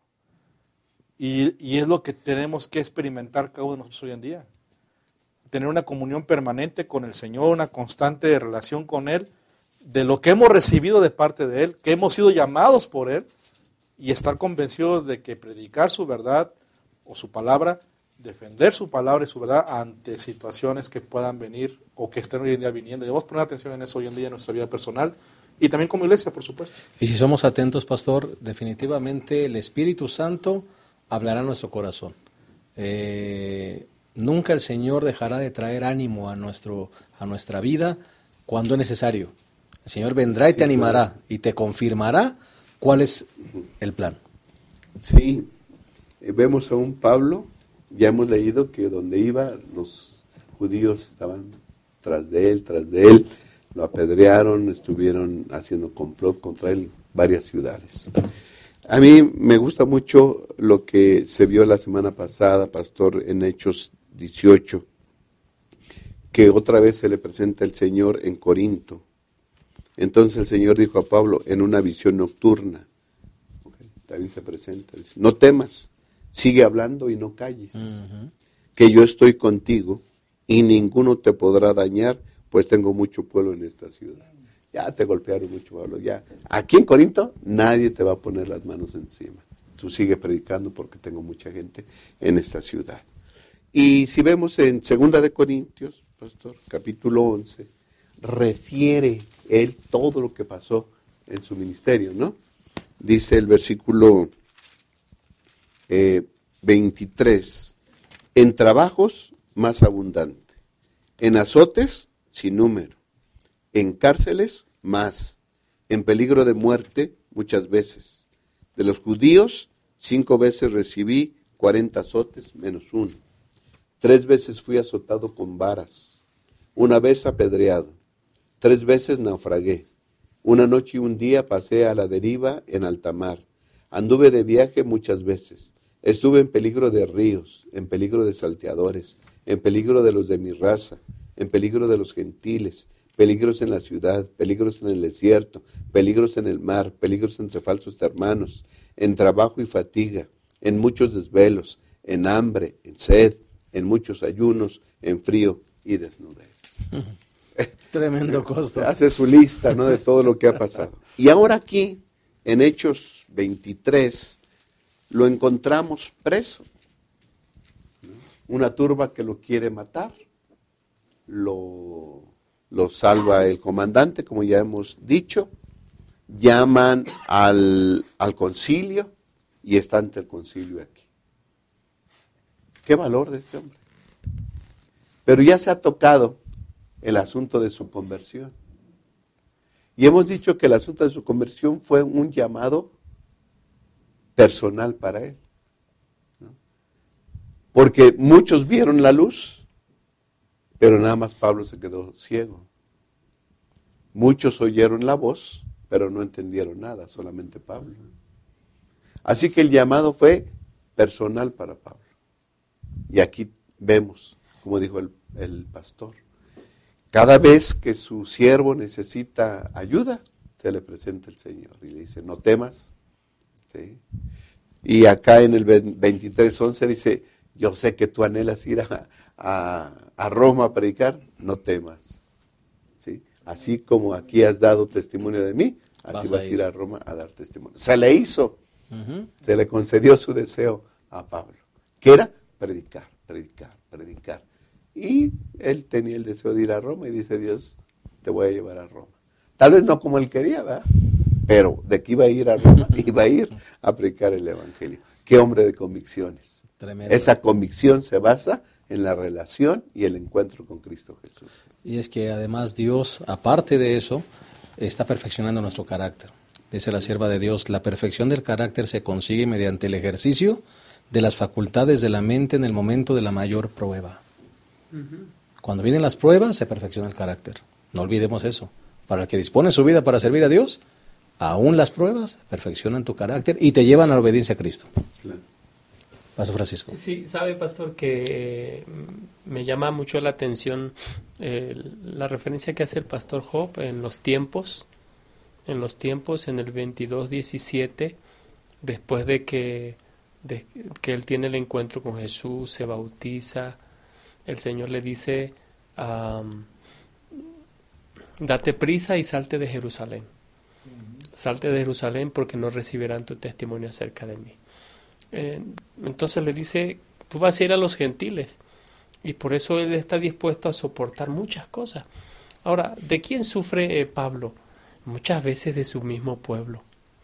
Y, y es lo que tenemos que experimentar cada uno de nosotros hoy en día. Tener una comunión permanente con el Señor, una constante relación con Él, de lo que hemos recibido de parte de Él, que hemos sido llamados por Él, y estar convencidos de que predicar su verdad o su palabra, defender su palabra y su verdad ante situaciones que puedan venir o que estén hoy en día viniendo. Debemos poner atención en eso hoy en día en nuestra vida personal y también como iglesia, por supuesto. Y si somos atentos, pastor, definitivamente el Espíritu Santo hablará en nuestro corazón. Eh, nunca el Señor dejará de traer ánimo a, nuestro, a nuestra vida cuando es necesario. El Señor vendrá y te animará claro. y te confirmará cuál es el plan. Sí, vemos a un Pablo, ya hemos leído que donde iba los judíos estaban tras de él, tras de él, lo apedrearon, estuvieron haciendo complot contra él en varias ciudades. A mí me gusta mucho lo que se vio la semana pasada, pastor, en Hechos dieciocho, que otra vez se le presenta el Señor en Corinto. Entonces el Señor dijo a Pablo en una visión nocturna, okay, también se presenta, dice, no temas, sigue hablando y no calles, uh-huh. que yo estoy contigo y ninguno te podrá dañar, pues tengo mucho pueblo en esta ciudad. Ya te golpearon mucho, Pablo, ya. Aquí en Corinto nadie te va a poner las manos encima. Tú sigue predicando porque tengo mucha gente en esta ciudad. Y si vemos en Segunda de Corintios, pastor, capítulo once, refiere él todo lo que pasó en su ministerio, ¿no? Dice el versículo eh, veintitrés, en trabajos más abundante, en azotes sin número, en cárceles más, en peligro de muerte muchas veces. De los judíos, cinco veces recibí cuarenta azotes menos uno. Tres veces fui azotado con varas, una vez apedreado. Tres veces naufragué. Una noche y un día pasé a la deriva en alta mar. Anduve de viaje muchas veces. Estuve en peligro de ríos, en peligro de salteadores, en peligro de los de mi raza, en peligro de los gentiles, peligros en la ciudad, peligros en el desierto, peligros en el mar, peligros entre falsos hermanos, en trabajo y fatiga, en muchos desvelos, en hambre, en sed, en muchos ayunos, en frío y desnudez. Tremendo costo. Hace su lista, ¿no?, de todo lo que ha pasado. Y ahora aquí, en Hechos veintitrés, lo encontramos preso. Una turba que lo quiere matar. Lo, lo salva el comandante, como ya hemos dicho. Llaman al, al concilio y está ante el concilio aquí. Qué valor de este hombre. Pero ya se ha tocado el asunto de su conversión. Y hemos dicho que el asunto de su conversión fue un llamado personal para él, ¿no? Porque muchos vieron la luz, pero nada más Pablo se quedó ciego. Muchos oyeron la voz, pero no entendieron nada, solamente Pablo. Así que el llamado fue personal para Pablo. Y aquí vemos, como dijo el, el pastor, cada vez que su siervo necesita ayuda, se le presenta el Señor y le dice, no temas. ¿Sí? Y acá en el veintitrés once dice, yo sé que tú anhelas ir a, a, a Roma a predicar, no temas. ¿Sí? Así como aquí has dado testimonio de mí, así vas, vas a ir. ir a Roma a dar testimonio. Se le hizo, uh-huh. se le concedió su deseo a Pablo, que era predicar, predicar, predicar. Y él tenía el deseo de ir a Roma y dice, Dios, te voy a llevar a Roma. Tal vez no como él quería, ¿verdad? Pero de que iba a ir a Roma, iba a ir a predicar el Evangelio. Qué hombre de convicciones. Tremendo. Esa convicción se basa en la relación y el encuentro con Cristo Jesús. Y es que además Dios, aparte de eso, está perfeccionando nuestro carácter. Dice la sierva de Dios, la perfección del carácter se consigue mediante el ejercicio de las facultades de la mente en el momento de la mayor prueba. Uh-huh. Cuando vienen las pruebas, se perfecciona el carácter. No olvidemos eso. Para el que dispone su vida para servir a Dios, aún las pruebas perfeccionan tu carácter y te llevan a la obediencia a Cristo. Claro. Paso Francisco. Sí, sabe, pastor, que eh, me llama mucho la atención eh, la referencia que hace el pastor Job en los tiempos, en los tiempos, en el veintidós diecisiete, después de que, de que él tiene el encuentro con Jesús, se bautiza, el Señor le dice, um, date prisa y salte de Jerusalén. Salte de Jerusalén porque no recibirán tu testimonio acerca de mí. Eh, entonces le dice, tú vas a ir a los gentiles. Y por eso él está dispuesto a soportar muchas cosas. Ahora, ¿de quién sufre eh, Pablo? Muchas veces de su mismo pueblo.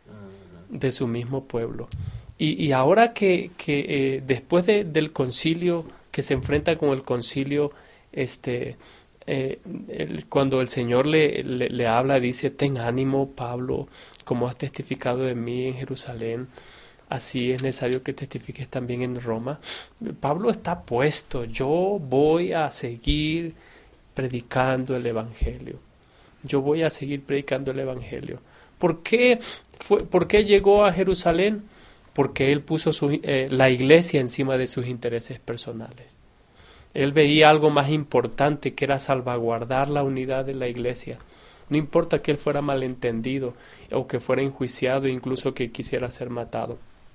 De su mismo pueblo. Y, y ahora que, que eh, después de, del concilio, que se enfrenta con el concilio, este... Eh, el, cuando el Señor le, le, le habla, dice, ten ánimo, Pablo, como has testificado de mí en Jerusalén, así es necesario que testifiques también en Roma. Pablo está puesto, yo voy a seguir predicando el Evangelio. Yo voy a seguir predicando el Evangelio. ¿Por qué, fue, ¿por qué llegó a Jerusalén? Porque él puso su, eh, la iglesia encima de sus intereses personales. Él veía algo más importante, que era salvaguardar la unidad de la iglesia. No importa que él fuera malentendido o que fuera enjuiciado, incluso que quisiera ser matado.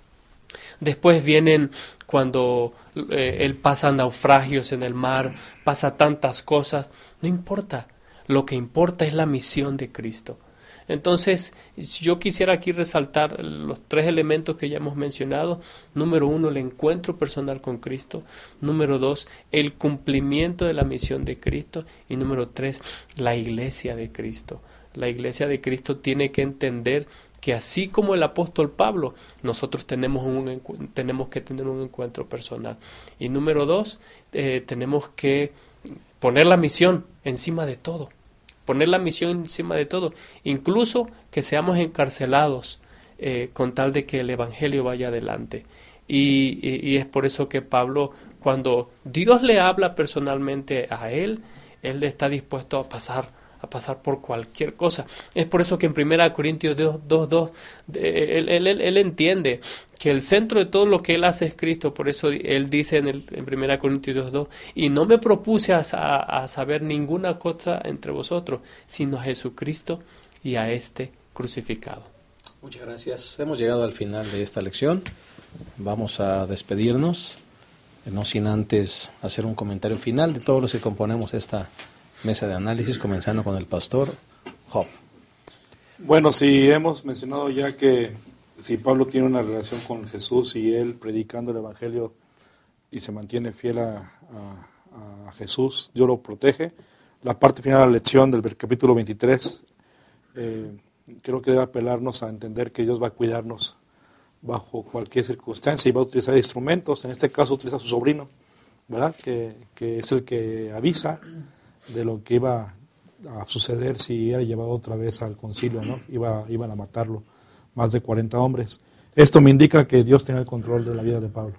Después vienen cuando eh, él pasa naufragios en el mar, pasa tantas cosas. No importa, lo que importa es la misión de Cristo. Entonces, yo quisiera aquí resaltar los tres elementos que ya hemos mencionado. Número uno, el encuentro personal con Cristo. Número dos, el cumplimiento de la misión de Cristo. Y número tres, la iglesia de Cristo. La iglesia de Cristo tiene que entender que así como el apóstol Pablo, nosotros tenemos, un, tenemos que tener un encuentro personal. Y número dos, eh, tenemos que poner la misión encima de todo. Poner la misión encima de todo, incluso que seamos encarcelados eh, con tal de que el Evangelio vaya adelante. Y, y, y es por eso que Pablo, cuando Dios le habla personalmente a él, él está dispuesto a pasar, a pasar por cualquier cosa. Es por eso que en primera Corintios dos, dos, él, él, él, él entiende que el centro de todo lo que Él hace es Cristo. Por eso Él dice en, el, en primera Corintios dos dos, y no me propuse a, a, a saber ninguna cosa entre vosotros, sino a Jesucristo y a este crucificado. Muchas gracias. Hemos llegado al final de esta lección. Vamos a despedirnos, no sin antes hacer un comentario final de todos los que componemos esta mesa de análisis, comenzando con el pastor Job. Bueno, sí, hemos mencionado ya que si Pablo tiene una relación con Jesús y él predicando el Evangelio y se mantiene fiel a, a, a Jesús, Dios lo protege. La parte final de la lección del capítulo veintitrés, eh, creo que debe apelarnos a entender que Dios va a cuidarnos bajo cualquier circunstancia y va a utilizar instrumentos. En este caso utiliza a su sobrino, ¿verdad? Que, que es el que avisa de lo que iba a suceder si era llevado otra vez al concilio, ¿no? Iba, iban a matarlo, más de cuarenta hombres. Esto me indica que Dios tiene el control de la vida de Pablo.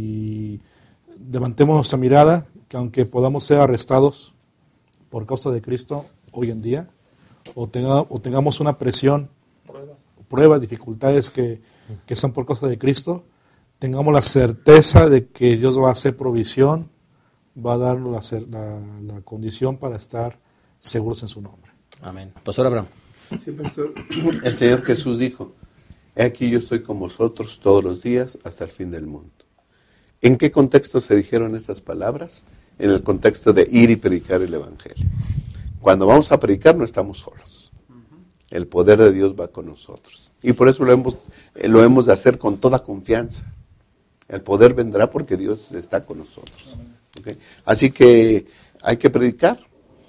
Y levantemos nuestra mirada, que aunque podamos ser arrestados por causa de Cristo hoy en día, o, tenga, o tengamos una presión, pruebas, pruebas dificultades que, que son por causa de Cristo, tengamos la certeza de que Dios va a hacer provisión, va a darnos la, la, la condición para estar seguros en su nombre. Amén. Pastor Abraham. Sí, pastor. El Señor Jesús dijo, he aquí yo estoy con vosotros todos los días hasta el fin del mundo. ¿En qué contexto se dijeron estas palabras? En el contexto de ir y predicar el Evangelio. Cuando vamos a predicar no estamos solos. El poder de Dios va con nosotros. Y por eso lo hemos, lo hemos de hacer con toda confianza. El poder vendrá porque Dios está con nosotros. ¿Okay? Así que hay que predicar.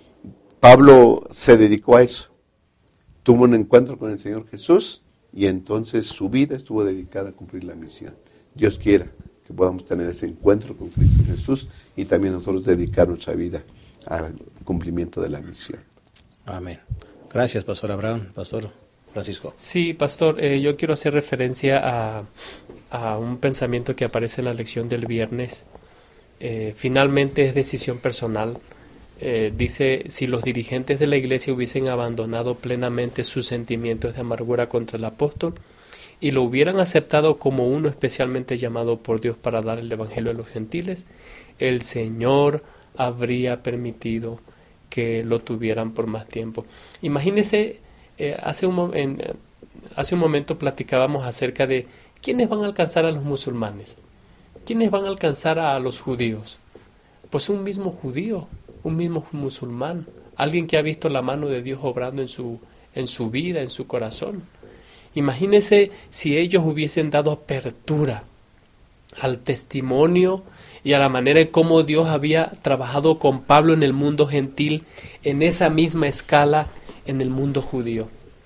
Pablo se dedicó a eso. Tuvo un encuentro con el Señor Jesús y entonces su vida estuvo dedicada a cumplir la misión. Dios quiera que podamos tener ese encuentro con Cristo Jesús y también nosotros dedicar nuestra vida al cumplimiento de la misión. Amén. Gracias, Pastor Abraham. Pastor Francisco. Sí, Pastor, eh, yo quiero hacer referencia a, a un pensamiento que aparece en la lección del viernes. Eh, finalmente es decisión personal. Eh, dice, si los dirigentes de la iglesia hubiesen abandonado plenamente sus sentimientos de amargura contra el apóstol y lo hubieran aceptado como uno especialmente llamado por Dios para dar el evangelio a los gentiles, el Señor habría permitido que lo tuvieran por más tiempo. Imagínense, eh, hace, un, en, hace un momento platicábamos acerca de quiénes van a alcanzar a los musulmanes, quiénes van a alcanzar a los judíos. Pues un mismo judío, un mismo musulmán, alguien que ha visto la mano de Dios obrando en su, en su vida, en su corazón. Imagínense si ellos hubiesen dado apertura al testimonio y a la manera en cómo Dios había trabajado con Pablo en el mundo gentil, en esa misma escala en el mundo judío.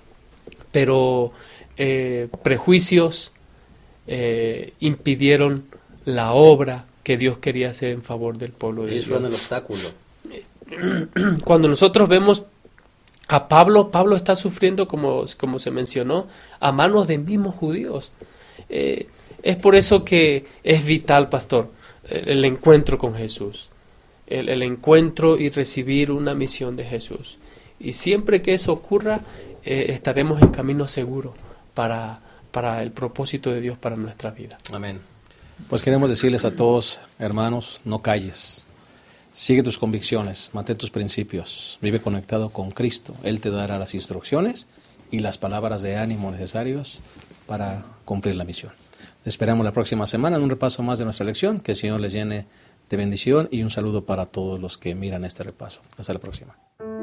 Pero eh, prejuicios eh, impidieron la obra que Dios quería hacer en favor del pueblo de Dios. Ellos fueron el obstáculo. Cuando nosotros vemos a Pablo, Pablo está sufriendo, como, como se mencionó, a manos de mismos judíos. Eh, es por eso que es vital, pastor, el, el encuentro con Jesús, el, el encuentro y recibir una misión de Jesús. Y siempre que eso ocurra, eh, estaremos en camino seguro para, para el propósito de Dios para nuestra vida. Amén. Pues queremos decirles a todos, hermanos, no calles. Sigue tus convicciones, mantén tus principios, vive conectado con Cristo. Él te dará las instrucciones y las palabras de ánimo necesarios para cumplir la misión. Les esperamos la próxima semana en un repaso más de nuestra lección. Que el Señor les llene de bendición y un saludo para todos los que miran este repaso. Hasta la próxima.